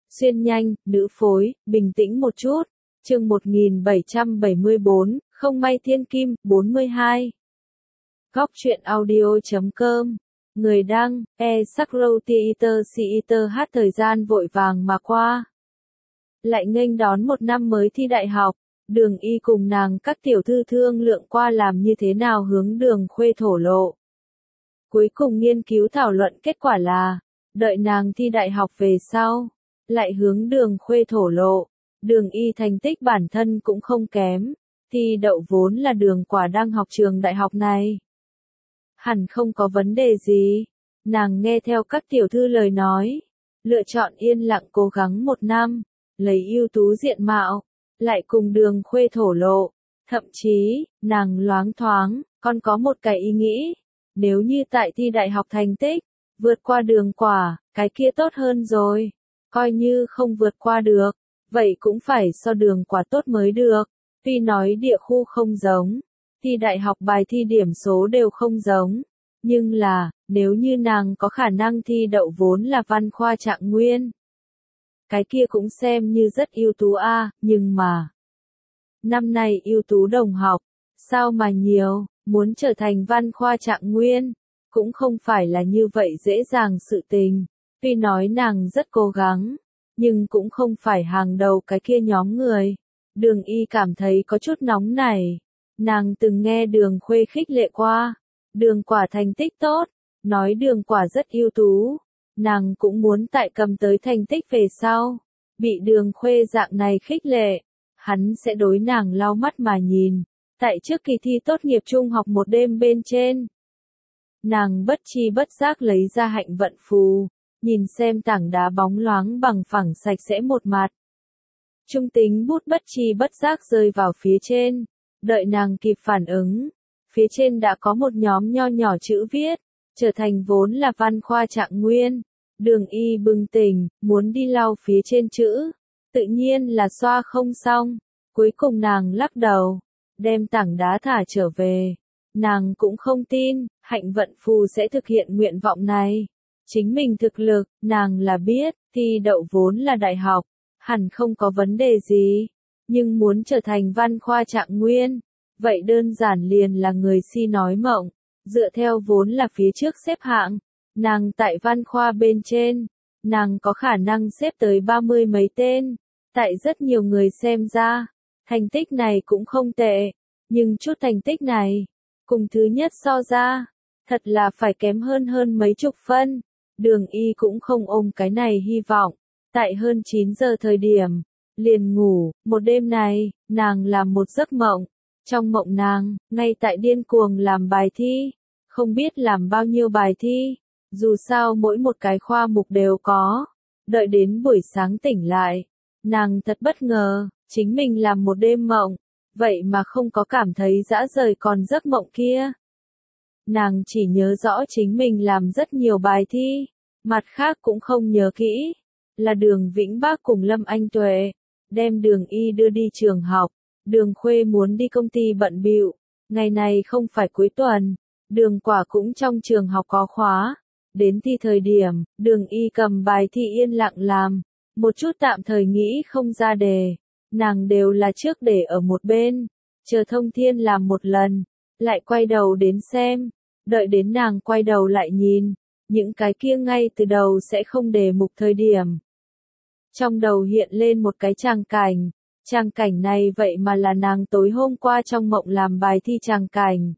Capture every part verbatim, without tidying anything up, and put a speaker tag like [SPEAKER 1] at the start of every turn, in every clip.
[SPEAKER 1] Xuyên nhanh, nữ phối, bình tĩnh một chút. Chương một nghìn bảy trăm bảy mươi bốn, không may thiên kim, bốn mươi hai. Góc truyện audio chấm com. Người đăng, e sắc râu theater theater hát thời gian vội vàng mà qua. Lại nghênh đón một năm mới thi đại học, Đường Y cùng nàng các tiểu thư thương lượng qua làm như thế nào hướng Đường Khuê thổ lộ. Cuối cùng nghiên cứu thảo luận kết quả là, đợi nàng thi đại học về sau, lại hướng Đường Khuê thổ lộ. Đường Y thành tích bản thân cũng không kém, thi đậu vốn là Đường Quả đang học trường đại học này. Hẳn không có vấn đề gì, nàng nghe theo các tiểu thư lời nói, lựa chọn yên lặng cố gắng một năm, lấy ưu tú diện mạo, lại cùng Đường Khuê thổ lộ. Thậm chí, nàng loáng thoáng, còn có một cái ý nghĩ, nếu như tại thi đại học thành tích, vượt qua Đường Quả, cái kia tốt hơn rồi, coi như không vượt qua được, vậy cũng phải so Đường Quả tốt mới được. Tuy nói địa khu không giống, thi đại học bài thi điểm số đều không giống, nhưng là, nếu như nàng có khả năng thi đậu vốn là văn khoa Trạng Nguyên, cái kia cũng xem như rất ưu tú a, à, nhưng mà năm nay ưu tú đồng học, sao mà nhiều, muốn trở thành văn khoa Trạng Nguyên, cũng không phải là như vậy dễ dàng sự tình. Tuy nói nàng rất cố gắng, nhưng cũng không phải hàng đầu cái kia nhóm người. Đường Y cảm thấy có chút nóng này. Nàng từng nghe Đường Khuê khích lệ qua. Đường Quả thành tích tốt, nói Đường Quả rất ưu tú. Nàng cũng muốn tại cầm tới thành tích về sau. Bị Đường Khuê dạng này khích lệ, hắn sẽ đối nàng lau mắt mà nhìn. Tại trước kỳ thi tốt nghiệp trung học một đêm bên trên, nàng bất chi bất giác lấy ra hạnh vận phù, nhìn xem tảng đá bóng loáng bằng phẳng sạch sẽ một mặt. Trung tính bút bất chi bất giác rơi vào phía trên, đợi nàng kịp phản ứng, phía trên đã có một nhóm nho nhỏ chữ viết, trở thành vốn là văn khoa Trạng Nguyên. Đường Y bừng tỉnh, muốn đi lau phía trên chữ, tự nhiên là xoa không xong, cuối cùng nàng lắc đầu, đem tảng đá thả trở về. Nàng cũng không tin, hạnh vận phù sẽ thực hiện nguyện vọng này. Chính mình thực lực, nàng là biết, thi đậu vốn là đại học, hẳn không có vấn đề gì, nhưng muốn trở thành văn khoa Trạng Nguyên, vậy đơn giản liền là người si nói mộng. Dựa theo vốn là phía trước xếp hạng, nàng tại văn khoa bên trên, nàng có khả năng xếp tới ba mươi mấy tên. Tại rất nhiều người xem ra, thành tích này cũng không tệ, nhưng chút thành tích này, cùng thứ nhất so ra, thật là phải kém hơn hơn mấy chục phân. Đường Y cũng không ôm cái này hy vọng. Tại hơn chín giờ thời điểm, liền ngủ. Một đêm này, nàng làm một giấc mộng. Trong mộng nàng, ngay tại điên cuồng làm bài thi. Không biết làm bao nhiêu bài thi. Dù sao mỗi một cái khoa mục đều có. Đợi đến buổi sáng tỉnh lại, nàng thật bất ngờ, chính mình làm một đêm mộng. Vậy mà không có cảm thấy dã rời còn giấc mộng kia. Nàng chỉ nhớ rõ chính mình làm rất nhiều bài thi, mặt khác cũng không nhớ kỹ, là Đường Vĩnh Bác cùng Lâm Anh Tuệ, đem Đường Y đưa đi trường học. Đường Khuê muốn đi công ty bận bịu, ngày này không phải cuối tuần, Đường Quả cũng trong trường học có khóa. Đến thi thời điểm, Đường Y cầm bài thi yên lặng làm, một chút tạm thời nghĩ không ra đề, nàng đều là trước để ở một bên, chờ Thông Thiên làm một lần, lại quay đầu đến xem. Đợi đến nàng quay đầu lại nhìn, những cái kia ngay từ đầu sẽ không đề mục thời điểm. Trong đầu hiện lên một cái tràng cảnh, tràng cảnh này vậy mà là nàng tối hôm qua trong mộng làm bài thi tràng cảnh.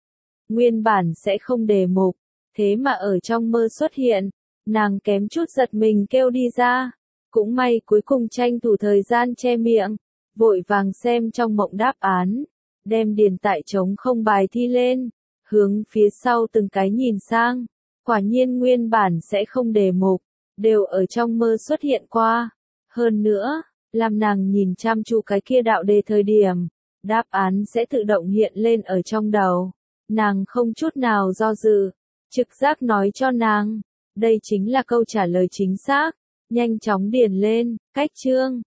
[SPEAKER 1] Nguyên bản sẽ không đề mục, thế mà ở trong mơ xuất hiện, nàng kém chút giật mình kêu đi ra. Cũng may cuối cùng tranh thủ thời gian che miệng, vội vàng xem trong mộng đáp án, đem điền tại trống không bài thi lên. Hướng phía sau từng cái nhìn sang, quả nhiên nguyên bản sẽ không đề mục, đều ở trong mơ xuất hiện qua. Hơn nữa, làm nàng nhìn chăm chú cái kia đạo đề thời điểm, đáp án sẽ tự động hiện lên ở trong đầu. Nàng không chút nào do dự, trực giác nói cho nàng, đây chính là câu trả lời chính xác, nhanh chóng điền lên, cách chương,